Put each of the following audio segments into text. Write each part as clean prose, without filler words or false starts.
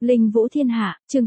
Linh Vũ Thiên Hạ, chương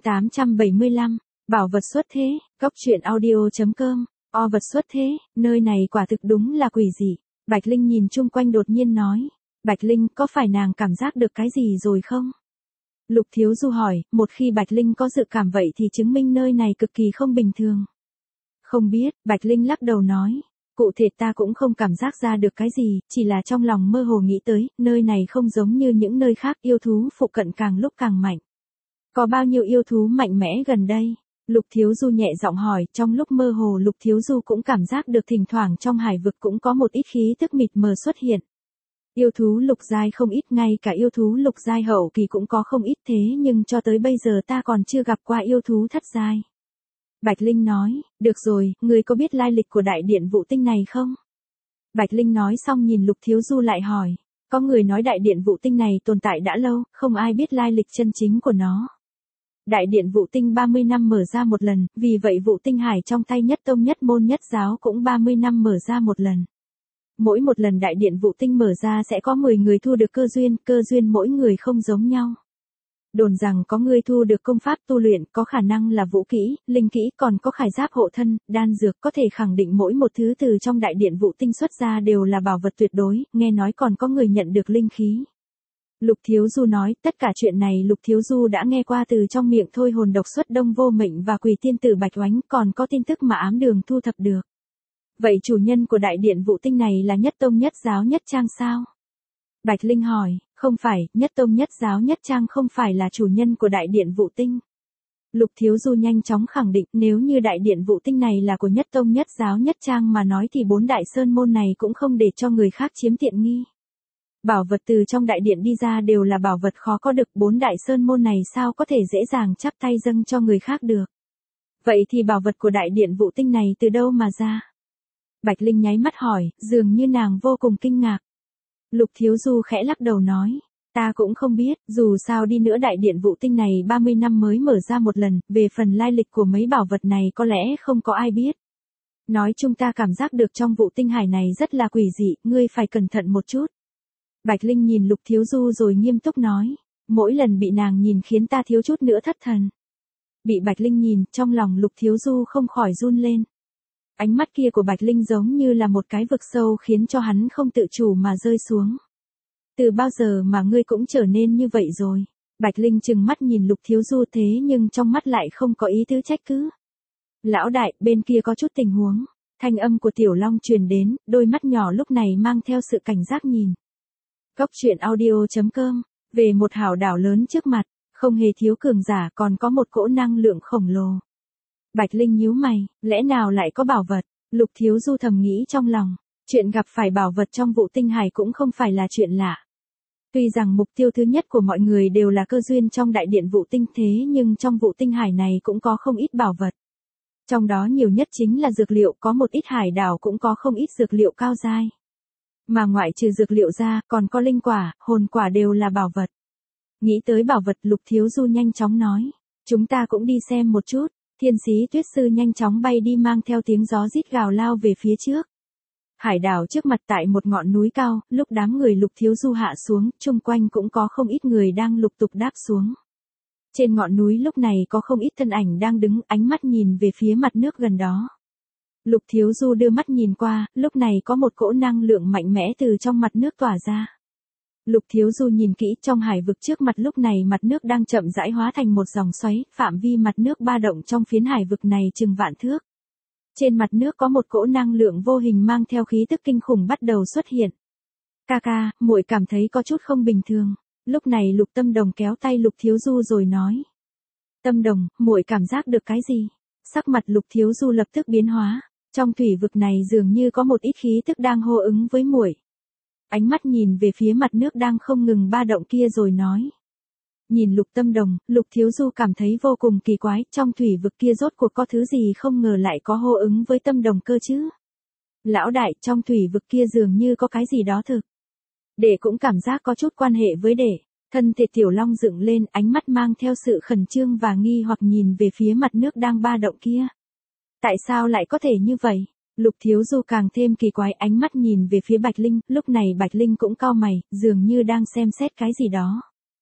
875, Bảo vật xuất thế, Cốc truyện audio.com, O vật xuất thế, nơi này quả thực đúng là quỷ dị. Bạch Linh nhìn chung quanh đột nhiên nói, Bạch Linh có phải nàng cảm giác được cái gì rồi không? Lục Thiếu Du hỏi, một khi Bạch Linh có dự cảm vậy thì chứng minh nơi này cực kỳ không bình thường. Không biết, Bạch Linh lắc đầu nói, cụ thể ta cũng không cảm giác ra được cái gì, chỉ là trong lòng mơ hồ nghĩ tới, nơi này không giống như những nơi khác, yêu thú phụ cận càng lúc càng mạnh. Có bao nhiêu yêu thú mạnh mẽ gần đây? Lục Thiếu Du nhẹ giọng hỏi, trong lúc mơ hồ Lục Thiếu Du cũng cảm giác được thỉnh thoảng trong hải vực cũng có một ít khí tức mịt mờ xuất hiện. Yêu thú lục giai không ít, ngay cả yêu thú lục giai hậu kỳ cũng có không ít, thế nhưng cho tới bây giờ ta còn chưa gặp qua yêu thú thất giai. Bạch Linh nói, được rồi, ngươi có biết lai lịch của đại điện Vũ Tinh này không? Bạch Linh nói xong nhìn Lục Thiếu Du lại hỏi, có người nói đại điện Vũ Tinh này tồn tại đã lâu, không ai biết lai lịch chân chính của nó. Đại điện Vũ Tinh 30 năm mở ra một lần, vì vậy Vũ Tinh Hải trong tay nhất tông nhất môn nhất giáo cũng 30 năm mở ra một lần. Mỗi một lần đại điện Vũ Tinh mở ra sẽ có 10 người thu được cơ duyên mỗi người không giống nhau. Đồn rằng có người thu được công pháp tu luyện, có khả năng là vũ kỹ, linh kỹ, còn có khải giáp hộ thân, đan dược, có thể khẳng định mỗi một thứ từ trong đại điện Vũ Tinh xuất ra đều là bảo vật tuyệt đối, nghe nói còn có người nhận được linh khí. Lục Thiếu Du nói, tất cả chuyện này Lục Thiếu Du đã nghe qua từ trong miệng Thôi Hồn Độc Xuất Đông Vô Mệnh và Quỷ Tiên Tử Bạch Oánh, còn có tin tức mà Ám Đường thu thập được. Vậy chủ nhân của đại điện Vũ Tinh này là nhất tông nhất giáo nhất trang sao? Bạch Linh hỏi, không phải, nhất tông nhất giáo nhất trang không phải là chủ nhân của đại điện Vũ Tinh. Lục Thiếu Du nhanh chóng khẳng định, nếu như đại điện Vũ Tinh này là của nhất tông nhất giáo nhất trang mà nói thì 4 đại sơn môn này cũng không để cho người khác chiếm tiện nghi. Bảo vật từ trong đại điện đi ra đều là bảo vật khó có được, 4 đại sơn môn này sao có thể dễ dàng chắp tay dâng cho người khác được. Vậy thì bảo vật của đại điện Vũ Tinh này từ đâu mà ra? Bạch Linh nháy mắt hỏi, dường như nàng vô cùng kinh ngạc. Lục Thiếu Du khẽ lắc đầu nói, ta cũng không biết, dù sao đi nữa đại điện Vũ Tinh này 30 năm mới mở ra một lần, về phần lai lịch của mấy bảo vật này có lẽ không có ai biết. Nói chung ta cảm giác được trong Vũ Tinh Hải này rất là quỷ dị, ngươi phải cẩn thận một chút. Bạch Linh nhìn Lục Thiếu Du rồi nghiêm túc nói, mỗi lần bị nàng nhìn khiến ta thiếu chút nữa thất thần. Bị Bạch Linh nhìn, trong lòng Lục Thiếu Du không khỏi run lên. Ánh mắt kia của Bạch Linh giống như là một cái vực sâu khiến cho hắn không tự chủ mà rơi xuống. Từ bao giờ mà ngươi cũng trở nên như vậy rồi? Bạch Linh trừng mắt nhìn Lục Thiếu Du thế nhưng trong mắt lại không có ý tứ trách cứ. Lão đại, bên kia có chút tình huống. Thanh âm của Tiểu Long truyền đến, đôi mắt nhỏ lúc này mang theo sự cảnh giác nhìn. Cốc truyện audio.com, về một hảo đảo lớn trước mặt, không hề thiếu cường giả, còn có một cỗ năng lượng khổng lồ. Bạch Linh nhíu mày, lẽ nào lại có bảo vật? Lục Thiếu Du thầm nghĩ trong lòng, chuyện gặp phải bảo vật trong Vũ Tinh Hải cũng không phải là chuyện lạ. Tuy rằng mục tiêu thứ nhất của mọi người đều là cơ duyên trong đại điện Vũ Tinh, thế nhưng trong Vũ Tinh Hải này cũng có không ít bảo vật. Trong đó nhiều nhất chính là dược liệu, có một ít hải đảo cũng có không ít dược liệu cao giai. Mà ngoại trừ dược liệu ra, còn có linh quả, hồn quả đều là bảo vật. Nghĩ tới bảo vật, Lục Thiếu Du nhanh chóng nói, chúng ta cũng đi xem một chút. Thiên Sĩ Tuyết Sư nhanh chóng bay đi mang theo tiếng gió rít gào lao về phía trước. Hải đảo trước mặt tại một ngọn núi cao, lúc đám người Lục Thiếu Du hạ xuống, chung quanh cũng có không ít người đang lục tục đáp xuống. Trên ngọn núi lúc này có không ít thân ảnh đang đứng, ánh mắt nhìn về phía mặt nước gần đó. Lục Thiếu Du đưa mắt nhìn qua, lúc này có một cỗ năng lượng mạnh mẽ từ trong mặt nước tỏa ra. Lục Thiếu Du nhìn kỹ, trong hải vực trước mặt lúc này mặt nước đang chậm rãi hóa thành một dòng xoáy, phạm vi mặt nước ba động trong phiến hải vực này chừng vạn thước. Trên mặt nước có một cỗ năng lượng vô hình mang theo khí tức kinh khủng bắt đầu xuất hiện. Ca ca, muội cảm thấy có chút không bình thường. Lúc này Lục Tâm Đồng kéo tay Lục Thiếu Du rồi nói. Tâm Đồng, muội cảm giác được cái gì? Sắc mặt Lục Thiếu Du lập tức biến hóa. Trong thủy vực này dường như có một ít khí tức đang hô ứng với muội. Ánh mắt nhìn về phía mặt nước đang không ngừng ba động kia rồi nói. Nhìn Lục Tâm Đồng, Lục Thiếu Du cảm thấy vô cùng kỳ quái, trong thủy vực kia rốt cuộc có thứ gì không ngờ lại có hô ứng với Tâm Đồng cơ chứ. Lão đại, trong thủy vực kia dường như có cái gì đó thực. Đệ cũng cảm giác có chút quan hệ với đệ. Thân thể Tiểu Long dựng lên, ánh mắt mang theo sự khẩn trương và nghi hoặc nhìn về phía mặt nước đang ba động kia. Tại sao lại có thể như vậy? Lục Thiếu Du càng thêm kỳ quái, ánh mắt nhìn về phía Bạch Linh, lúc này Bạch Linh cũng cau mày, dường như đang xem xét cái gì đó.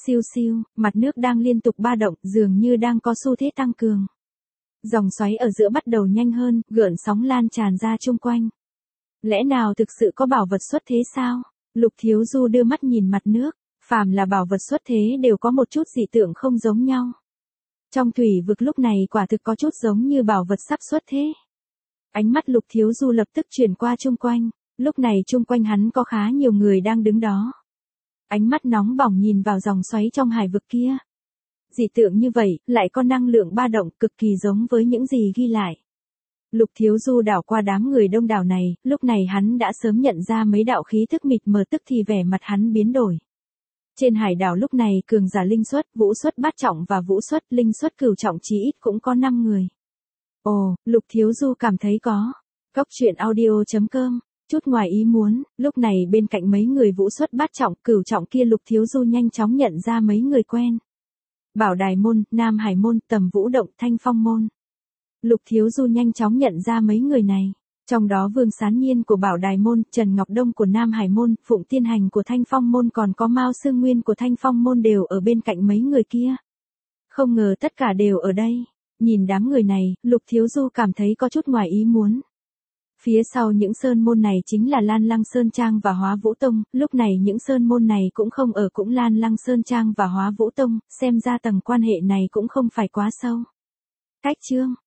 Siêu siêu, mặt nước đang liên tục ba động, dường như đang có xu thế tăng cường. Dòng xoáy ở giữa bắt đầu nhanh hơn, gợn sóng lan tràn ra chung quanh. Lẽ nào thực sự có bảo vật xuất thế sao? Lục Thiếu Du đưa mắt nhìn mặt nước, phàm là bảo vật xuất thế đều có một chút dị tượng không giống nhau. Trong thủy vực lúc này quả thực có chút giống như bảo vật sắp xuất thế. Ánh mắt Lục Thiếu Du lập tức chuyển qua chung quanh, lúc này chung quanh hắn có khá nhiều người đang đứng đó. Ánh mắt nóng bỏng nhìn vào dòng xoáy trong hải vực kia. Dị tượng như vậy, lại có năng lượng ba động cực kỳ giống với những gì ghi lại. Lục Thiếu Du đảo qua đám người đông đảo này, lúc này hắn đã sớm nhận ra mấy đạo khí thức mịt mờ, tức thì vẻ mặt hắn biến đổi. Trên hải đảo lúc này cường giả linh xuất, vũ xuất bát trọng và vũ xuất linh xuất cửu trọng chí ít cũng có 5 người. Ồ, Lục Thiếu Du cảm thấy có. Cốc truyện audio.com, chút ngoài ý muốn, lúc này bên cạnh mấy người vũ xuất bát trọng cửu trọng kia Lục Thiếu Du nhanh chóng nhận ra mấy người quen. Bảo Đài Môn, Nam Hải Môn, Tầm Vũ Động, Thanh Phong Môn. Lục Thiếu Du nhanh chóng nhận ra mấy người này. Trong đó Vương Sán Nhiên của Bảo Đài Môn, Trần Ngọc Đông của Nam Hải Môn, Phụng Tiên Hành của Thanh Phong Môn còn có Mao Sương Nguyên của Thanh Phong Môn đều ở bên cạnh mấy người kia. Không ngờ tất cả đều ở đây. Nhìn đám người này, Lục Thiếu Du cảm thấy có chút ngoài ý muốn. Phía sau những sơn môn này chính là Lan Lăng Sơn Trang và Hóa Vũ Tông, lúc này những sơn môn này cũng không ở cũng Lan Lăng Sơn Trang và Hóa Vũ Tông, xem ra tầng quan hệ này cũng không phải quá sâu. Cách chương